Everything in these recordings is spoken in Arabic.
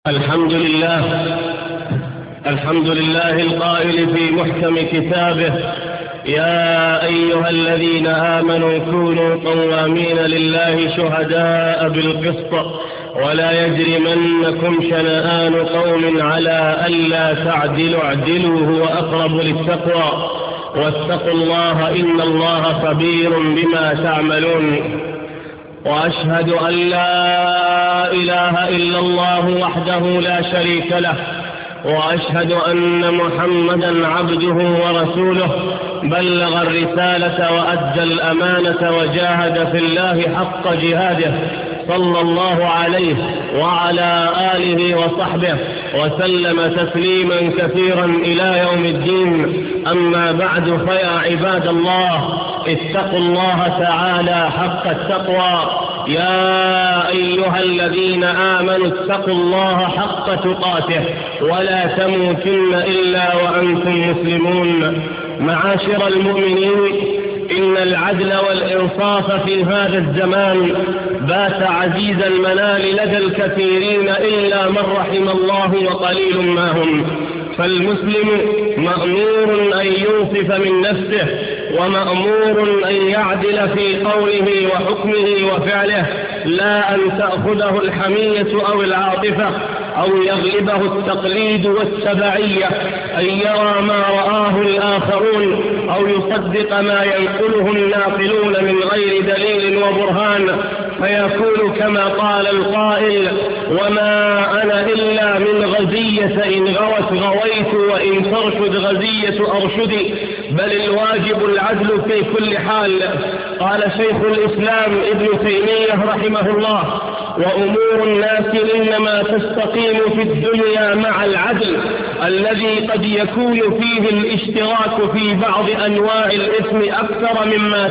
الحمد لله القائل في محكم كتابه: يا أيها الذين آمنوا كونوا قوامين لله شهداء بالقسط ولا يجرمنكم شنآن قوم على ألا تعدلوا اعدلوا هو أقرب للتقوى واتقوا الله إن الله خبير بما تعملون. وأشهد أن لا إله إلا الله وحده لا شريك له، وأشهد أن محمدا عبده ورسوله بلغ الرسالة وأدى الأمانة وجاهد في الله حق جهاده صلى الله عليه وعلى آله وصحبه وسلم تسليما كثيرا إلى يوم الدين. أما بعد، فيا عباد الله، اتقوا الله تعالى حق التقوى. يا أيها الذين آمنوا اتقوا الله حق تقاته ولا تموتن إلا وأنتم مسلمون. معاشر المؤمنين، إن العدل والإنصاف في هذا الزمان بات عزيز المنال لدى الكثيرين إلا من رحم الله وقليل ما هم. فالمسلم مأمور أن ينصف من نفسه، ومأمور أن يعدل في قوله وحكمه وفعله، لا أن تأخذه الحمية أو العاطفة أو يغلبه التقليد والتبعية، أن يرى ما رآه الآخرون أو يصدق ما ينقله الناقلون من غير دليل وبرهان، فيكون كما قال القائل: وما أنا إلا من غزية إن غوت غويت وإن ترشد غزية أرشدي، بل الواجب العدل في كل حال. قال شيخ الإسلام ابن تيمية رحمه الله: وأمور الناس إنما تستقيم في الدنيا مع العدل الذي قد يكون فيه الاشتراك في بعض أنواع الإثم أكثر مما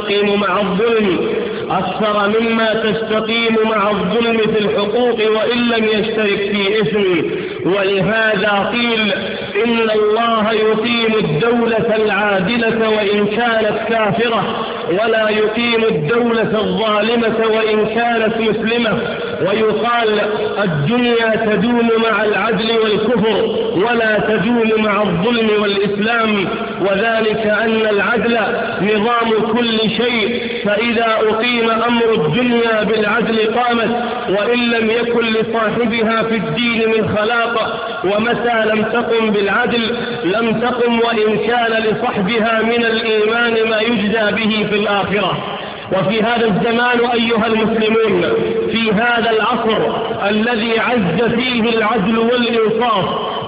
تستقيم مع الظلم في الحقوق وإن لم يشترك في إثم. ولهذا قيل: إن الله يقيم الدولة العادلة وإن كانت كافرة، ولا يقيم الدولة الظالمة وإن كانت مسلمة. ويقال: الدنيا تدوم مع العدل والكفر ولا تدوم مع الظلم والإسلام، وذلك أن العدل نظام كل شيء، فإذا أقيم أمر الدنيا بالعدل قامت، وإن لم يكن لصاحبها في الدين من خلاق. ومتى لم تقم بالعدل لم تقم وإن كان لصحبها من الإيمان ما يجزى به في الآخرة. وفي هذا الزمان أيها المسلمون، في هذا العصر الذي عز فيه العدل والإنصاف،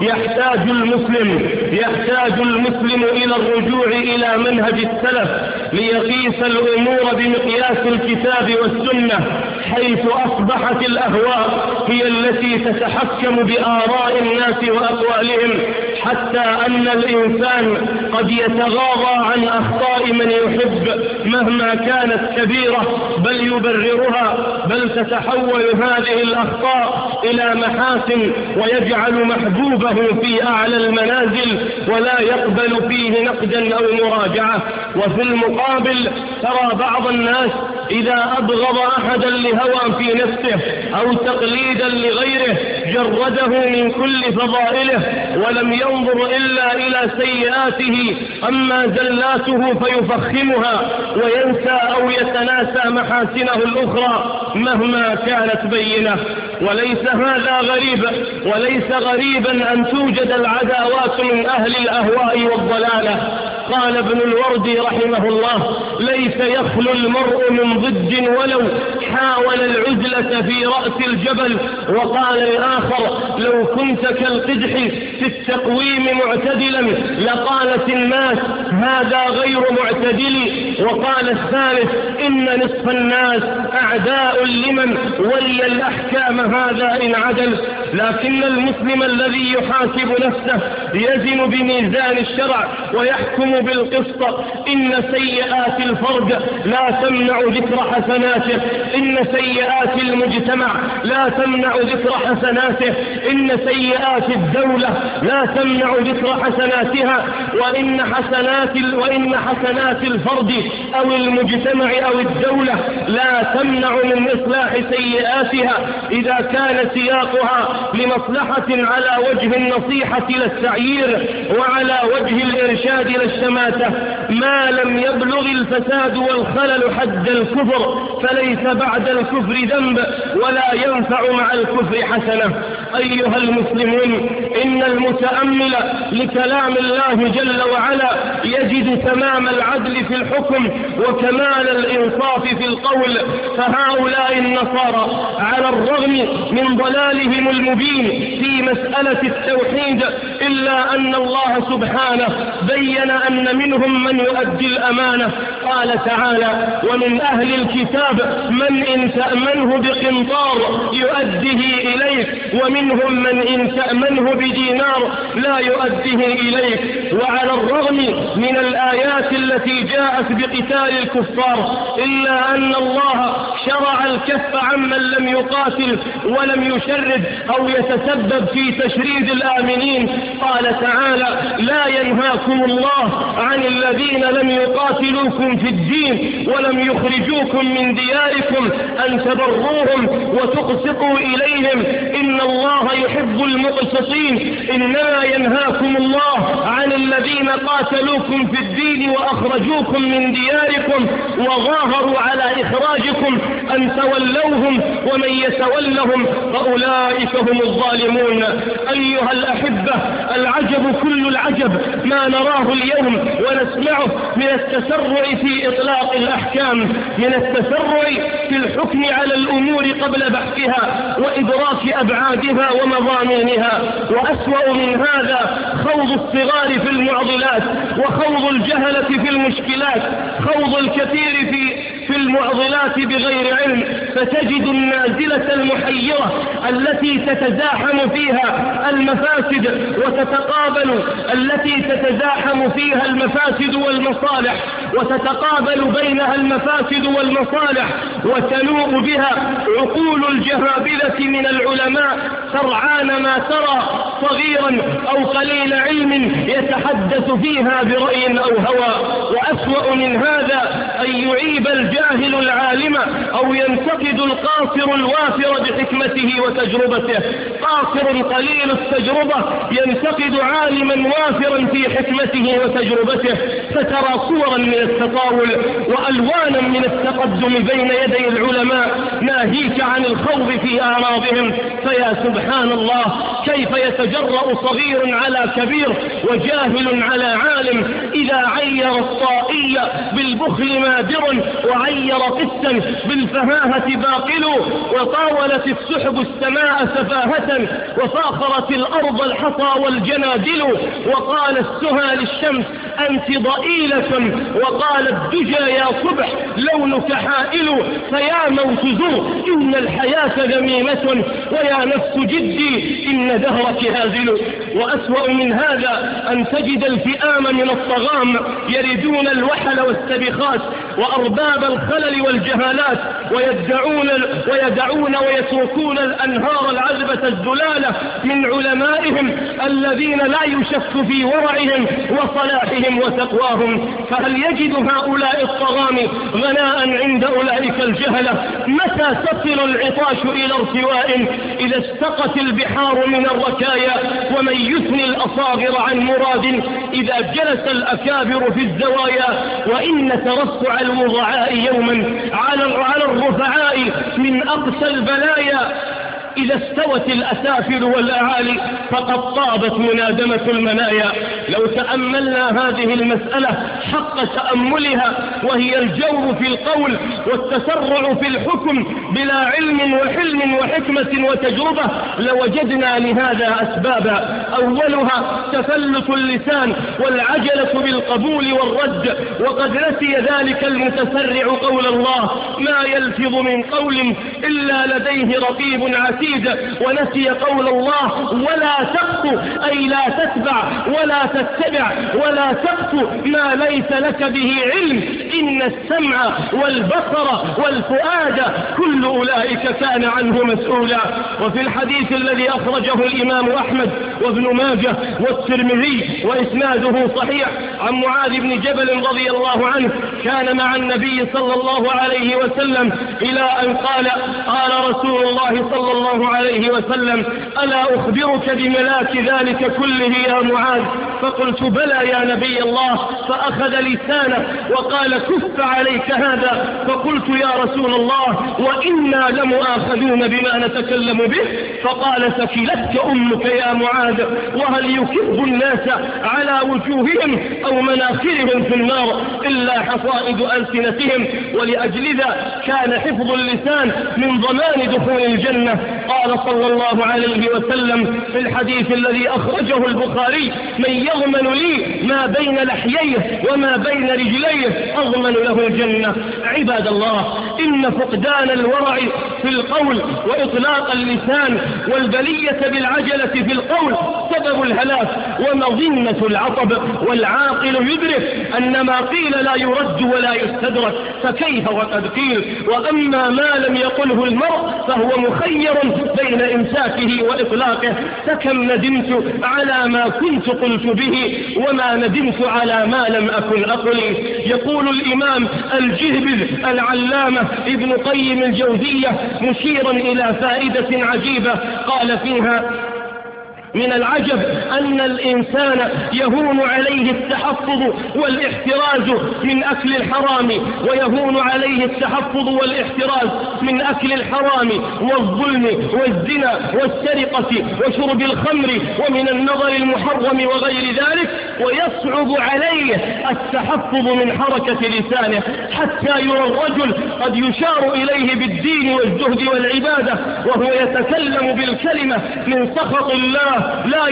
يحتاج المسلم إلى الرجوع إلى منهج السلف ليقيس الأمور بمقياس الكتاب والسنة، حيث أصبحت الأهواء هي التي تتحكم بآراء الناس وأقوالهم، حتى أن الإنسان قد يتغاضى عن أخطاء من يحب مهما كانت كبيرة، بل يبررها، بل تتحول هذه الأخطاء إلى محاسن ويجعل محبوبه في أعلى المنازل ولا يقبل فيه نقدا أو مراجعة. وفي المقابل ترى بعض الناس إذا أبغض أحدا لهوى في نفسه أو تقليدا لغيره جرده من كل فضائله ولم ينظر إلا إلى سيئاته، أما زلاته فيفخمها وينسى أو يتناسى محاسنه الأخرى مهما كانت بينة. وليس هذا غريب، وليس غريبا أن توجد العداوات من أهل الأهواء والضلالة. قال ابن الوردي رحمه الله: ليس يخلو المرء من ضد ولو حاول العزلة في رأس الجبل. وقال الآخر: لو كنت كالقدح في التقويم معتدلا لقالت الناس هذا غير معتدل. وقال الثالث: إن نصف الناس أعداء لمن ولي الأحكام هذا إن عدل. لكن المسلم الذي يحاسب نفسه يزن بميزان الشرع ويحكم بالقسط. إن سيئات الفرد لا تمنع ذكر حسناته، إن سيئات المجتمع لا تمنع ذكر حسناته، إن سيئات الدولة لا تمنع ذكر حسناتها، وإن حسنات الفرد أو المجتمع أو الدولة لا تمنع من إصلاح سيئاتها إذا كان سياقها لمصلحة على وجه النصيحة للتعيير وعلى وجه الإرشاد للشماتة. ما لم يبلغ الفساد والخلل حد الكفر فليس بعد الكفر ذنب ولا ينفع مع الكفر حسنة. أيها المسلمون، إن المتأمل لكلام الله جل وعلا يجد تمام العدل في الحكم وكمال الإنصاف في القول. فهؤلاء النصارى على الرغم من ضلالهم المبين في مسألة التوحيد إلا أن الله سبحانه بين أن منهم من يؤدي الأمانة. قال تعالى: ومن أهل الكتاب من إن تأمنه بقنطار يؤديه إليك ومنهم من إن تأمنه بدينار لا يؤديه إليك. وعلى الرغم من الآيات التي جاءت بقتال الكفار إلا أن الله شرع الكف عمن لم يقاتل ولم يشرد أو يتسبب في تشريد الآمنين. قال تعالى: لا ينهاكم الله عن الذين لم يقاتلوكم في الدين ولم يخرجوكم من دياركم أن تبروهم وتقسطوا إليهم إن الله يحب المقسطين. إنما ينهاكم الله عن الذين قاتلوكم في الدين وأخرجوكم من دياركم وظاهروا على إخراجكم أن تولوهم ومن يتولهم فأولئك هم الظالمون. أيها الأحبة، العجب كل العجب ما نراه اليوم ونسمعه من التسرع في إطلاق الأحكام، من التسرع في الحكم على الأمور قبل بحثها وإدراك أبعادها ومضامينها. وأسوأ من هذا خوض الصغار في المعضلات وخوض الجهلة في المشكلات، خوض الكثير في المعضلات بغير علم، فتجد النازلة المحيرة التي تتزاحم فيها المفاسد وتتقابل، التي تتزاحم فيها المفاسد والمصالح وتتقابل بينها المفاسد والمصالح وتنوء بها عقول الجهابذة من العلماء سرعان ما ترى صغيرا أو قليل علم يتحدث فيها برأي أو هوى. وأسوأ من هذا أن يعيب الجاهل العالم أو ينتقد القاصر الوافر بحكمته وتجربته. قاصر قليل التجربة ينتقد عالما وافرا في حكمته وتجربته، فترى صورا من التطاول وألوانا من التقدم بين يدي العلماء ناهيك عن الخوض في أعراضهم. فيا سبحان الله، كيف يتجرأ صغير على كبير وجاهل على عالم إذا عير الطائي بالبخل مادر وعير قسا بالفهاهة باقل وطاولت السحب السماء سفاهة وفاخرت الأرض الحصى والجنادل وقال السهى للشمس أنت ضئيلة وقال الدجى يا صبح لونك حائل. فيا موت زور إن الحياة ذميمة ويا نفس جدي إن دهرك هازل. وأسوأ من هذا أن تجد الفئام من الطغام يردون الوحل والسبخات وأرباب الخلل والجهالات ويدعون ويتركون الأنهار العذبة الزلالة من علمائهم الذين لا يشك في ورعهم وصلاحهم وتقواهم. فهل يجد هؤلاء الطغام غناء عند أولئك الجهلة؟ متى تصل العطاش إلى ارتواء إذا استقت البحار من الركايا ومن يثني الأصاغر عن مراد إذا جلس الأكابر في الزوايا. وإن ترفع الوضعاء يوما على الرفعاء من أقسى البلايا إذا استوت الأسافل والأعالي فقد طابت منادمة المنايا. لو تأملنا هذه المسألة حق تأملها وهي الجور في القول والتسرع في الحكم بلا علم وحلم وحكمة وتجربة لوجدنا لهذا أسبابا. أولها تفلت اللسان والعجلة بالقبول والرد، وقد نسي ذلك المتسرع قول الله: ما يلفظ من قول إلا لديه رقيب عتيد المزيد، ونسي قول الله ولا تقف، أي لا تتبع ولا تتبع ولا تقف ما ليس لك به علم، إن السمع والبصر والفؤاد كل أولئك كان عنه مسؤولا. وفي الحديث الذي أخرجه الإمام أحمد وابن ماجه والترمذي وإسناده صحيح عن معاذ بن جبل رضي الله عنه، كان مع النبي صلى الله عليه وسلم إلى أن قال رسول الله صلى الله عليه وسلم ألا أخبرك بملاك ذلك كله يا معاذ؟ فقلت بلى يا نبي الله. فأخذ لسانه وقال كف عليك هذا. فقلت يا رسول الله وإنا لمؤاخذون بما نتكلم به. فقال ثكلتك أمك يا معاذ، وهل يكب الناس على وجوههم أو مناخرهم في النار إلا حصائد ألسنتهم؟ ولأجل ذا كان حفظ اللسان من ضمان دخول الجنة. قال صلى الله عليه وسلم في الحديث الذي أخرجه البخاري من يضمن لي ما بين لحييه وما بين رجليه أضمن له الجنة. عباد الله، إن فقدان الورع في القول وإطلاق اللسان والبلية بالعجلة في القول سبب الهلاك ومظنة العطب، والعاقل يدرك أن ما قيل لا يرد ولا يستدرك، فكيف وقد قيل؟ وأما ما لم يقله المرء فهو مخير بين إمساكه وإطلاقه. فكم ندمت على ما كنت قلت به وما ندمت على ما لم أكن أقل. يقول الإمام الجهبذ العلامة ابن قيم الجوزية مشيرا إلى فائدة عجيبة قال فيها: من العجب أن الإنسان يهون عليه التحفظ والاحتراز من أكل الحرام، ويهون عليه التحفظ والاحتراز من أكل الحرام والظلم والزنا والسرقة وشرب الخمر ومن النظر المحرم وغير ذلك، ويصعب عليه التحفظ من حركة لسانه، حتى يرى الرجل قد يشار إليه بالدين والزهد والعبادة وهو يتكلم بالكلمة من سخط الله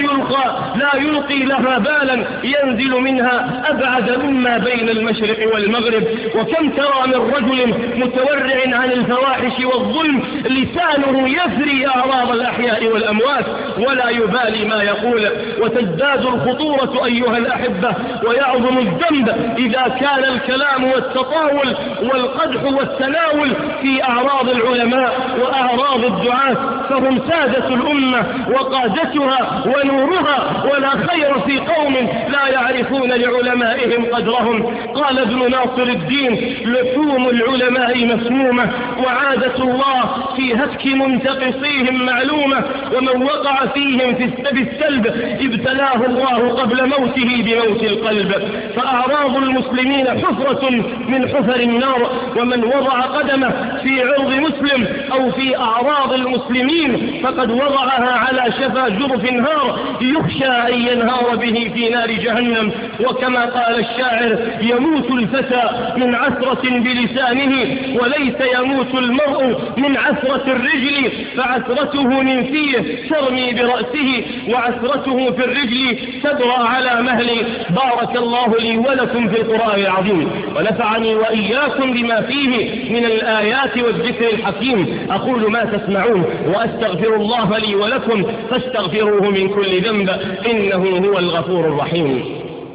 لا يلقي لها بالا، ينزل منها أبعد مما بين المشرق والمغرب. وكم ترى من رجل متورع عن الفواحش والظلم لسانه يثري أعراض الأحياء والأموات ولا يبالي ما يقول. وتزداد الخطورة أيها الأحبة ويعظم الذنب إذا كان الكلام والتطاول والقدح والتناول في أعراض العلماء وأعراض الدعاة، فهم سادة الأمة وقادتها ونورها، ولا خير في قوم لا يعرفون لعلمائهم قدرهم. قال ابن ناصر الدين: لحوم العلماء مسمومة، وعادة الله في هتك منتقصيهم معلومة، ومن وقع فيهم بالسلب ابتلاه الله قبل موته بموت القلب. فأعراض المسلمين حفرة من حفر النار، ومن وضع قدمه في عرض مسلم أو في أعراض المسلمين فقد وضعها على شفا جرف نهار يخشى أن ينهار به في نار جهنم. وكما قال الشاعر: يموت الفتى من عثرة بلسانه، وليس يموت المرء من عثرة الرجل، فعثرته من فيه ترمي برأسه، وعثرته في الرجل تدرى على مهلي. بارك الله لي ولكم في القرآن العظيم، ونفعني وإياكم بما فيه من الآيات والذكر الحكيم. أقول ما تسمعون وأستغفر الله لي ولكم فاستغفروه من كل ذنب إنه هو الغفور الرحيم.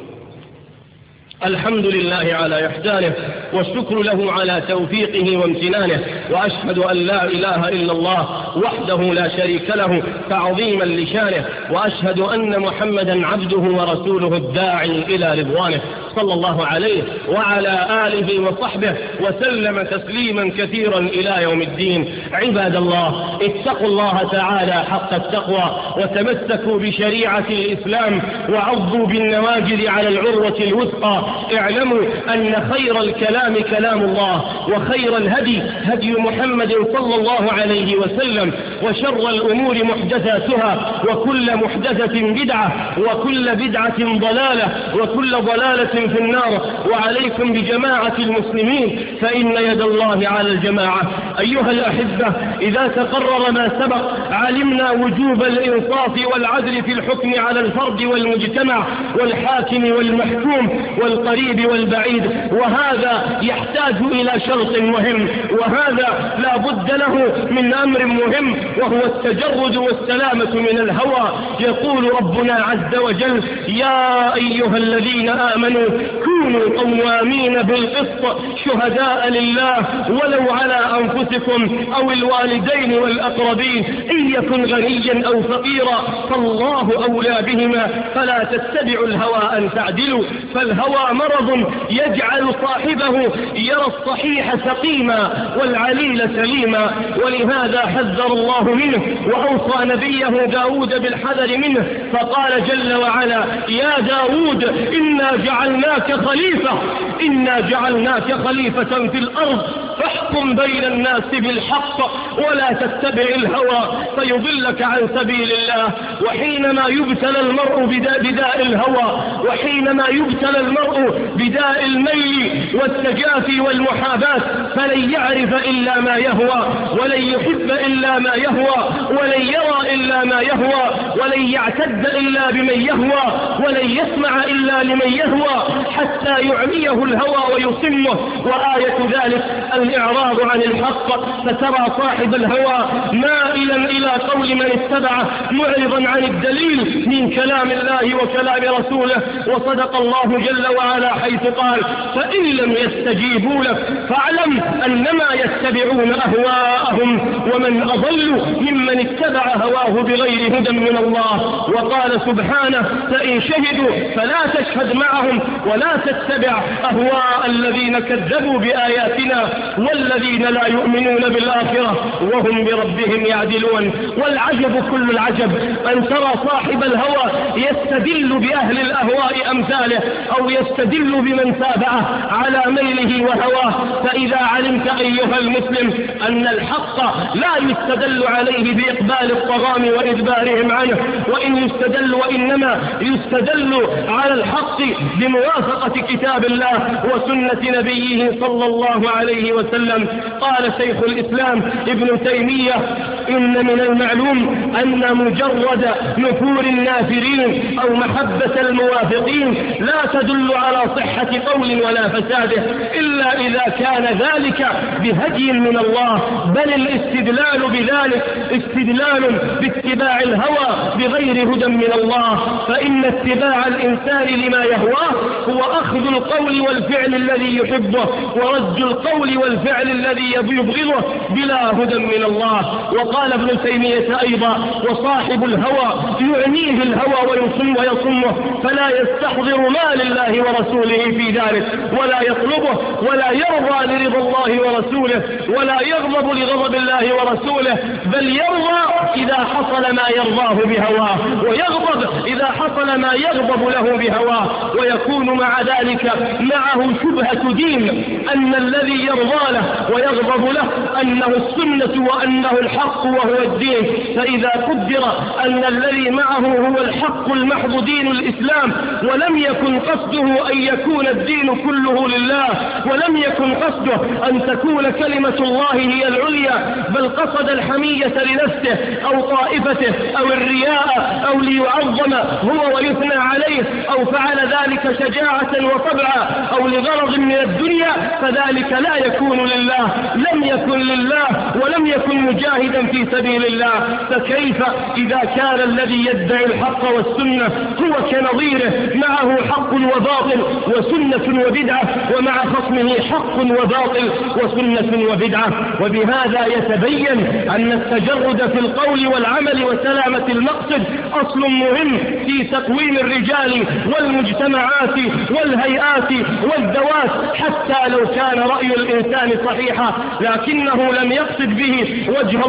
الحمد لله على إحسانه، والشكر له على توفيقه وامتنانه، وأشهد أن لا إله إلا الله وحده لا شريك له تعظيما لشانه، وأشهد أن محمدا عبده ورسوله الداعي إلى رضوانه، صلى الله عليه وعلى آله وصحبه وسلم تسليما كثيرا إلى يوم الدين. عباد الله، اتقوا الله تعالى حق التقوى، وتمسكوا بشريعة الإسلام، وعضوا بالنواجذ على العروة الوثقى. اعلموا أن خير الكلام كلام الله، وخير الهدي هدي محمد صلى الله عليه وسلم، وشر الأمور محدثاتها، وكل محدثة بدعة، وكل بدعة ضلالة، وكل ضلالة في النار. وعليكم بجماعة المسلمين فإن يد الله على الجماعة. أيها الأحبة، إذا تقرر ما سبق علمنا وجوب الإنصاف والعدل في الحكم على الفرد والمجتمع والحاكم والمحكوم والقريب والبعيد، وهذا يحتاج إلى شرط مهم، وهذا لا بد له من أمر مهم، وهو التجرد والسلامة من الهوى. يقول ربنا عز وجل: يا أيها الذين آمنوا كونوا قوامين بالقسط شهداء لله ولو على أنفسكم أو الوالدين والأقربين إن يكن غنيا أو فقيرا فالله أولى بهما فلا تتبعوا الهوى أن تعدلوا، فالهوى مرض يجعل صاحبه يرى الصحيح سقيما والعليل سليما، ولهذا حذر الله منه وأوصى نبيه داود بالحذر منه، فقال جل وعلا: يا داود إنا جعلناك خليفة في الأرض فاحكم بين الناس بالحق ولا تتبع الهوى فيضلك عن سبيل الله. وحينما يبتلى المرء بداء الهوى، وحينما يبتلى المرء بداء الميل والتجافي والمحاباة فلن يعرف إلا ما يهوى، ولن يحب إلا ما يهوى، ولن يرى إلا ما يهوى، ولن يعتد إلا بمن يهوى، ولن يسمع إلا لمن يهوى، حتى يعميه الهوى ويصمه. وآية ذلك الإعراض عن الحق، فترى صاحب الهوى مائلا إلى قول من اتبعه معرضا عن الدليل من كلام الله وكلام رسوله. وصدق الله جل وعلا حيث قال: فإن لم يستجيبوا لك فاعلم أنما يتبعون أهواءهم ومن أضل ممن اتبع هواه بغير هدى من الله. وقال سبحانه: فإن شهدوا فلا تشهد معهم ولا تتبع أهواء الذين كذبوا بآياتنا والذين لا يؤمنون بالآخرة وهم بربهم يعدلون. والعجب كل العجب أن ترى صاحب الهوى يستدل بأهل الأهواء أمثاله أو يستدل بمن تابعه على ميله وهواه. فإذا علمت أيها المسلم أن الحق لا يستدل عليه بإقبال الطغام وإدبارهم عنه، وإنما يستدل على الحق بموافقة كتاب الله وسنة نبيه صلى الله عليه وسلم. قال شيخ الإسلام ابن تيمية: إن من المعلوم أن مجرد نفور النافرين أو محبة الموافقين لا تدل على صحة قول ولا فساده إلا إذا كان ذلك بهدي من الله، بل الاستدلال بذلك استدلال باتباع الهوى بغير هدى من الله. فإن اتباع الإنسان لما يهواه هو أخذ القول والفعل الذي يحبه ورد القول والفعل الذي يبغضه بلا هدى من الله. وقال ابن تيمية أيضا: وصاحب الهوى يعنيه الهوى ويصمه فلا يستحضر ما لله ورسوله في ذلك ولا يطلبه ولا يرضى لرضا الله ورسوله ولا يغضب لغضب الله ورسوله، بل يرضى إذا حصل ما يرضاه بهواه ويغضب إذا حصل ما يغضب له بهواه. ويكون مع ذلك معه شبهة دين أن الذي يرضى له ويغضب له أنه السنة وأنه الحق وهو الدين. فإذا قدر أن الذي معه هو الحق المحض دين الإسلام ولم يكن قصده أن يكون الدين كله لله، ولم يكن قصده أن تكون كلمة الله هي العليا، بل قصد الحمية لنفسه أو طائفته أو الرياء أو ليعظم هو ويثنى عليه أو فعل ذلك شجاعة وطبعا أو لغرض من الدنيا، فذلك لا يكون لله، لم يكن لله ولم يكن مجاهدا في سبيل الله. فكيف إذا كان الذي يدعي الحق والسنة هو كنظيره معه حق وباطل وسنة وبدعة، ومع خصمه حق وباطل وسنة وبدعة؟ وبهذا يتبين أن التجرد في القول والعمل وسلامة المقصد أصل مهم في تقويم الرجال والمجتمعات والهيئات والذوات، حتى لو كان رأي الإنسان صحيحا لكنه لم يقصد به وجه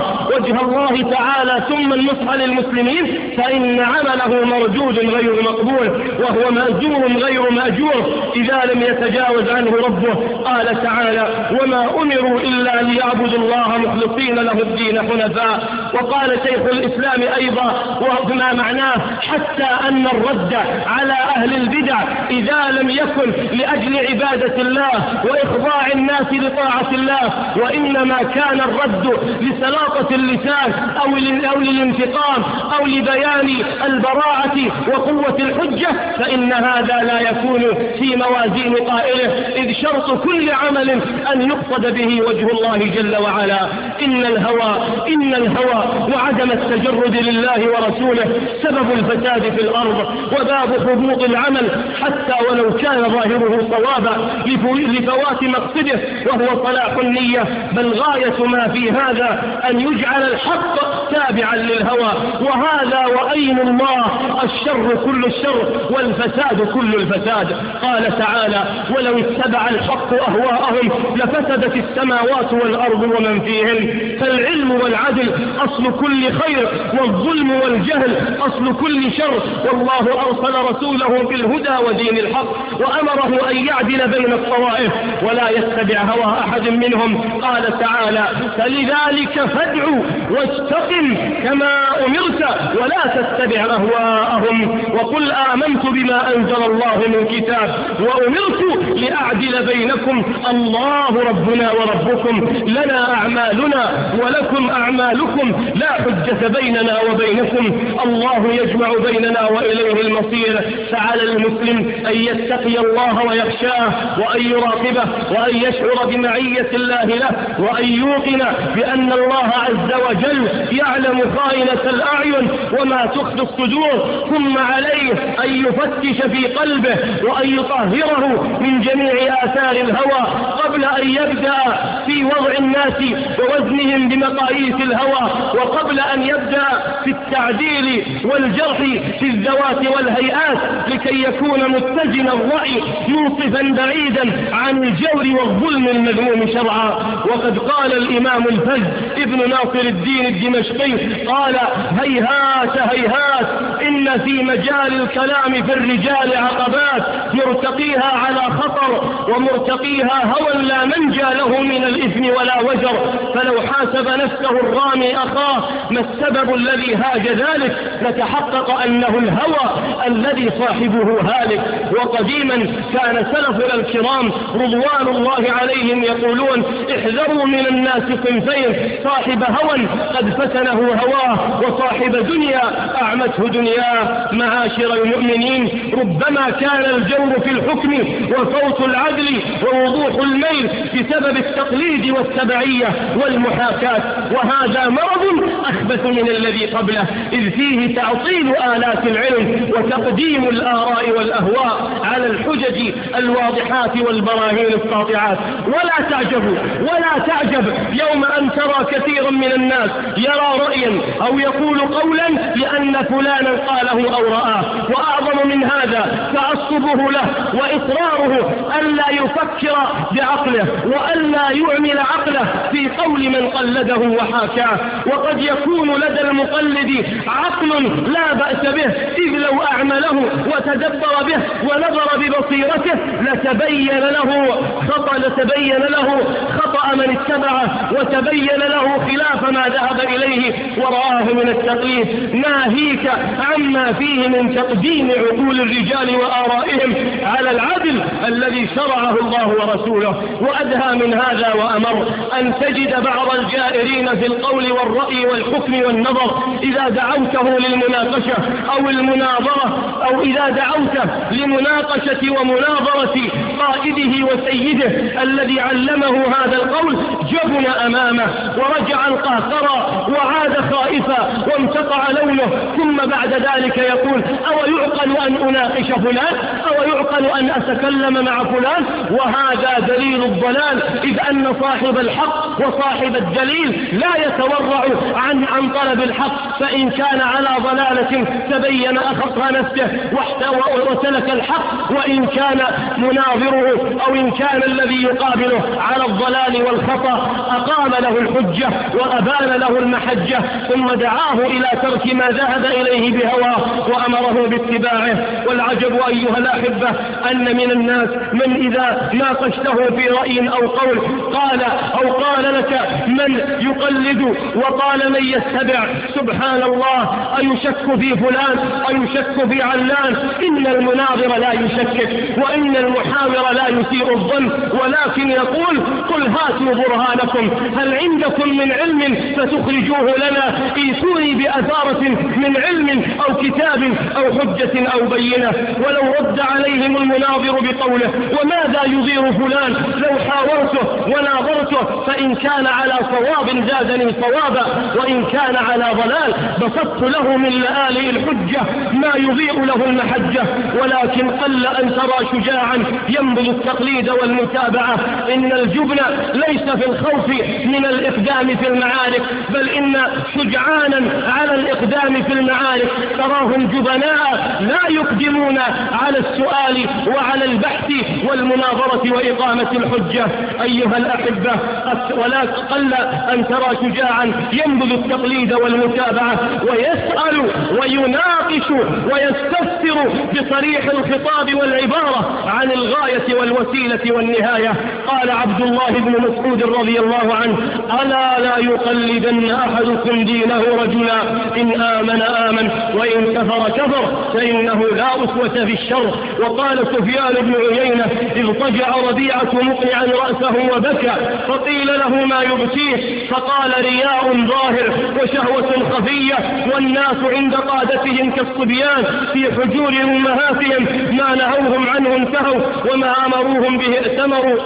الله تعالى ثم النصح للمسلمين، فإن عمله مردود غير مقبول وهو مأجور غير مأجور إذا لم يتجاوز عنه ربه. قال تعالى: وما أمروا إلا ليعبدوا الله مخلصين له الدين حنفاء. وقال شيخ الإسلام أيضا وما معناه: حتى أن الرد على أهل البدع إذا لم يكن لأجل عبادة الله وإخضاع الناس لطاعة الله، وإنما كان الرد لسلاطة اللسان أو للانتقام أو لبيان البراعة وقوة الحجة، فإن هذا لا يكون في موازين قائله، إذ شرط كل عمل أن يقصد به وجه الله جل وعلا. إن الهوى وعدم التجرد لله ورسوله سبب الفساد في الأرض وباب حبوط العمل، حتى ولو كان ظاهره صوابا لفوات مقصده وهو صلاح النية، بل غاية ما في هذا أن يجعل الحق تابعا للهوى، وهذا وأين الله الشر كل الشر والفساد كل الفساد. قال تعالى: ولو اتبع الحق أهواءهم لفسدت السماوات والأرض ومن فيهن. فالعلم والعدل أصل كل خير، والظلم والجهل أصل كل شر، والله أرسل رسوله بالهدى ودين الحق وأمره أن يعدل بين الطوائف ولا يتبع هوى أحد منهم. قال تعالى: فلذلك فادع واستقم كما أمرت ولا تتبع أهواءهم وقل آمنت بما أنزل الله من كتاب وأمرت لأعدل بينكم الله ربنا وربكم لنا أعمالنا ولكم أعمالكم لا حجة بيننا وبينكم الله يجمع بيننا وإليه المصير. فعلى المسلم أن يتقي الله ويخشاه وأن يراقبه وأن يشعر بمعية الله له وأن يوقن بأن الله عز وجل يعلم خائنة الأعين وما تخفي الصدور، ثم عليه أن يفتش في قلبه وأن يطهره من جميع آثار الهوى قبل أن يبدأ في وضع الناس ووزنهم بمقاييس الهوى، وقبل أن يبدأ في التعديل والجرح في الذوات والهيئات، لكي يكون متزن الرأي منصفا بعيدا عن الجور والظلم المذموم شرعا. وقد قال الإمام الفز ابن ناصر الدين الدمشقي قال: هيهات هيهات إن في مجال الكلام في الرجال عقبات مرتقيها على خطر ومرتقيها هوى لا منجى له من الإثم ولا وجر، فلو حاسب نفسه الرامي أخاه ما السبب الذي هاج ذلك لتحقق أنه الهوى الذي صاحبه هالك. وقديما كان سلفنا الكرام رضوان الله عليهم يقولون: احذروا من الناس صنفين، صاحب هوى قد فتنه هواه وصاحب دنيا أعمته دنياه. معاشر المؤمنين، ربما كان الجور في الحكم وفوت العدل ووضوح الميل بسبب التقليد والتبعية والمحاكاة، وهذا مرض أخبث من الذي قبله، إذ فيه تعطيل آلات العلم وتقديم الآراء والأهواء على الحجج الواضحات والبراهين الساطعات. ولا تعجب يوم أن ترى كثيرا من الناس يرى رأيا أو يقول قولا لأن فلانا قاله أو رآه، وأعظم من هذا تعصبه له وإصراره ألا يفكر بعقله وألا يعمل عقله في قول من قلده وحاكاه. وقد يكون لدى المقلد عقل لا بأس به، إذ لو أعمله وتدبر به ونظر ببصيرته لتبين له خطأ من اتبعه وتبين له خلاف ما ذهب إليه ورآه من التقليد، ناهيك عما فيه من تقديم عقول الرجال وآرائهم على العدل الذي شرعه الله ورسوله. وأدهى من هذا وأمر أن تجد بعض الجائرين في القول والرأي والحكم والنظر إذا دعوته للمناقشة أو المناظرة، أو إذا دعوته لمناقشة ومناظرة قائده وسيده الذي علمه هذا القول، جبن أمامه ورجع القهقرى وعاد خائفا وامتقع لونه، ثم بعد ذلك يقول: أو يعقل أن أناقش فلان، أو يعقل أن أتكلم مع فلان؟ وهذا دليل الضلال، إذ أن صاحب الحق وصاحب الدليل لا يتورع عن طلب الحق، فإن كان على ضلالة تبين أخطأ نفسه وسلك الحق، وإن كان مناظره أو إن كان الذي يقابله على الضلال والخطأ أقام له الحجة وأبان له المحجة، ثم دعاه إلى ترك ما ذهب إليه بهواه وأمر وأمره باتباعه. والعجب أيها الأحبة أن من الناس من إذا ناقشته في رأي أو قول قال لك من يقلد وقال من يتبع. سبحان الله، أيشك في فلان أيشك في علان؟ إن المناظر لا يشكك وإن المحاور لا يسيء الظن، ولكن يقول قل هاتوا برهانكم، هل عندكم من علم فتخرجوه لنا؟ ايتوني بأثارة من علم أو كتاب أو حجة أو بينة. ولو رد عليهم المناظر بقوله وماذا يضير فلان لو حاورته وناظرته، فإن كان على صواب زادني صوابا وإن كان على ضلال بسطت له من لآلئ الحجة ما يضيء له المحجة. ولكن قل أن ترى شجاعا ينبذ التقليد والمتابعة. إن الجبن ليس في الخوف من الإقدام في المعارك، بل إن شجعانا على الإقدام في المعارك تراهم جبناء لا يقدمون على السؤال وعلى البحث والمناظرة وإقامة الحجة. أيها الأحبة، ولا قل أن ترى شجاعا ينبذ التقليد والمتابعة ويسأل ويناقش ويستفسر بصريح الخطاب والعبارة عن الغاية والوسيلة والنهاية. قال عبد الله بن مسعود رضي الله عنه ألا لا يقلدن أحدكم دينه رجلا إن آمن آمن وإن كفر كفر فإنه لا أسوة في الشر. وقال سفيان بن عيينة اضطجع ربيعة مقنعا رأسه وبكى فقيل له ما يبكيه؟ فقال رياء ظاهر وشهوة خفية والناس عند قادتهم كالصبيان في حجور أمهاتهم ما نهوهم عنه انتهوا وما أمروهم به ائتمروا.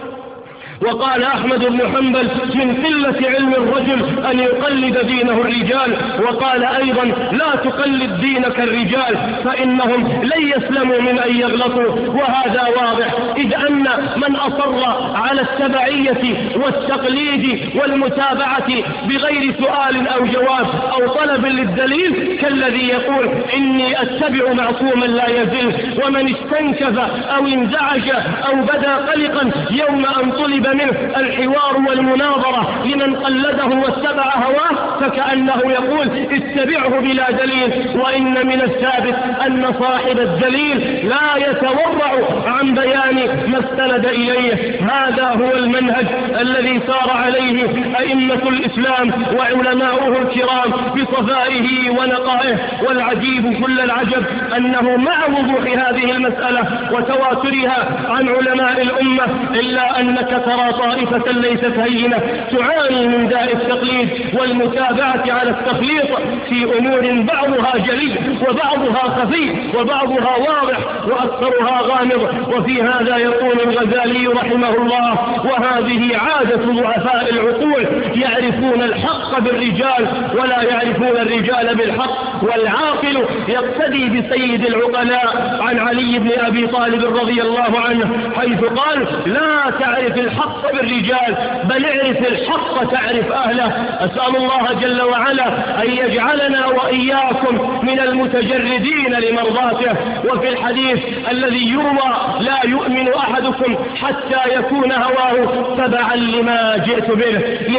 وقال أحمد بن حنبل من قلة علم الرجل أن يقلد دينه الرجال. وقال أيضا لا تقلد دينك الرجال فإنهم لن يسلموا من أن يغلطوا. وهذا واضح، إذ أن من أصر على التبعية والتقليد والمتابعة بغير سؤال أو جواب أو طلب للدليل كالذي يقول إني أتبع معصوما لا يزل. ومن استنكف أو انزعج أو بدا قلقا يوم أن طلب منه الحوار والمناظرة لمن قلده واتبع هواه فكأنه يقول اتبعه بلا دليل. وإن من الثابت أن صاحب الدليل لا يتورع عن بيان ما استند إليه. هذا هو المنهج الذي سار عليه أئمة الإسلام وعلماؤه الكرام بصفائه ونقائه. والعجيب كل العجب أنه مع وضوح هذه المسألة وتواترها عن علماء الأمة إلا أنك ترى طائفة ليست هينة تعاني من داء التقليد والمتابعة على التخليط في أمور بعضها جلي وبعضها خفي وبعضها واضح وأكثرها غامض. وفي هذا يقول الغزالي رحمه الله وهذه عادة ضعفاء العقول يعرفون الحق بالرجال ولا يعرفون الرجال بالحق. والعاقل يقتدي بسيد العقلاء عن علي بن أبي طالب رضي الله عنه حيث قال لا تعرف الحق بالرجال بل اعرف الحق تعرف أهله. أسأل الله جل وعلا أن يجعلنا وإياكم من المتجردين لمرضاته. وفي الحديث الذي يروى لا يؤمن أحدكم حتى يكون هواه تبعا لما جئت به.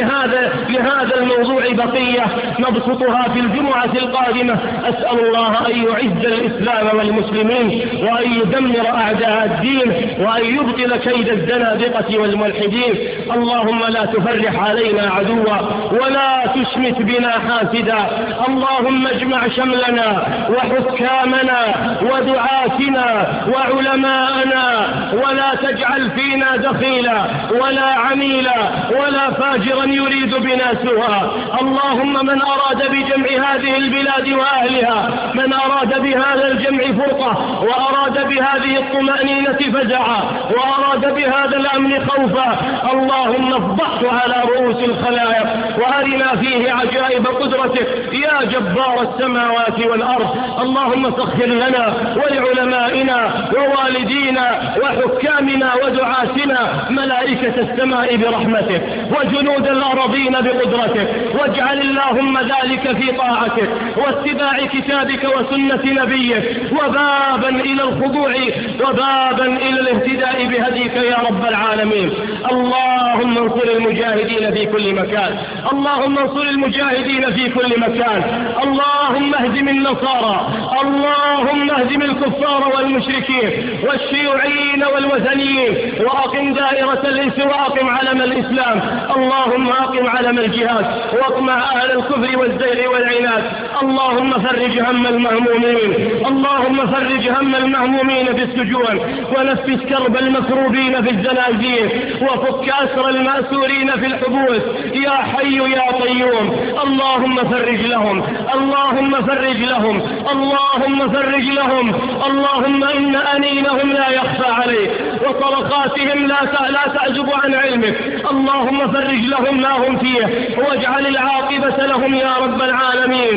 لهذا الموضوع بقية نبسطها في الجمعة القادمة. أسأل الله أن يعز الإسلام والمسلمين وأن يدمر أعداء الدين وأن يبطل كيد الزنادقة والملحدين. اللهم لا تفرح علينا عدوا ولا تشمت بنا حاسدا. اللهم اجمع شملنا وحكامنا ودعاتنا وعلماءنا ولا تجعل فينا دخيلا ولا عميلا ولا فاجرا يريد بنا سوءا. اللهم من أراد بجمع هذه البلاد وأهلها من أراد بهذا الجمع فرقة وأراد بهذه الطمأنينة فزعا وأراد بهذا الأمن خوفا اللهم افضحه على رؤوس الخلائق وأرنا فيه عجائب قدرتك يا جبار السماوات والأرض. اللهم سخر لنا ولعلمائنا ووالدينا وحكامنا ودعاتنا ملائكة السماء برحمتك وجنود الأرضين بقدرتك واجعل اللهم ذلك في طاعتك واتباع كتابك وسنة نبيك، وبابا إلى الخضوع وبابا إلى الاهتداء بهديك يا رب العالمين. اللهم انصر المجاهدين في كل مكان، اللهم انصر المجاهدين في كل مكان. اللهم اهزم النصارى، اللهم اهزم الكفار والمشركين والشيوعيين والوثنيين، وأقم دائرة الإنس وأقم علم الإسلام. اللهم أقم علم الجهاد واقمع أهل الكفر والزيغ والعناد. اللهم فرج هم المهمومين، اللهم فرج هم المهمومين في السجون، ونفس كرب المكروبين في الزنازين، وفك أسر المأسورين في الحبوس يا حي يا قيوم. اللهم فرج لهم، اللهم فرج لهم، اللهم فرج لهم. اللهم إن أنينهم لا يخفى عليك، وطرقاتهم لا تعزب عن علمك. اللهم فرج لهم ما هم فيه، واجعل العاقبة لهم يا رب العالمين.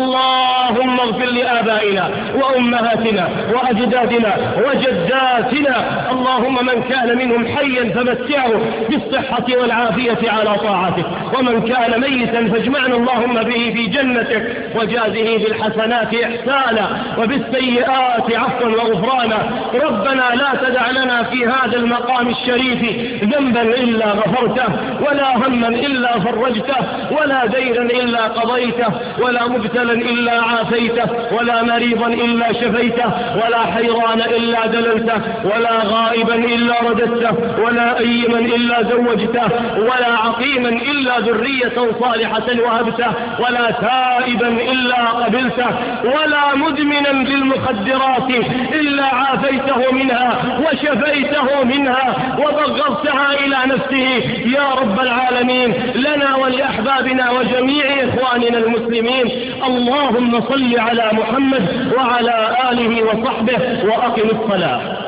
اللهم اغفر لآبائنا وأمهاتنا وأجدادنا وجداتنا. اللهم من كان منهم حيا فمتعه بالصحة والعافية على طاعتك، ومن كان ميتا فاجمعنا اللهم به في جنتك، وجازه بالحسنات إحسانا وبالسيئات عفوا وغفرانا. ربنا لا تدع لنا في هذا المقام الشريف ذنبا إلا غفرته، ولا هما إلا فرجته، ولا دينا إلا قضيته، ولا مبتلا إلا عافيته، ولا مريضا إلا شفيته، ولا حيران إلا دللته، ولا غائبا إلا رددته، ولا أيما إلا زوجته، ولا عقيما إلا ذرية صالحة وهبته، ولا تائبا إلا قبلته، ولا مدمنا بالمخدرات إلا عافيته منها وشفيته منها وبغضتها إلى نفسه يا رب العالمين، لنا ولأحبابنا وجميع إخواننا المسلمين. اللهم صل على محمد وعلى آله وصحبه، وأقم الصلاة.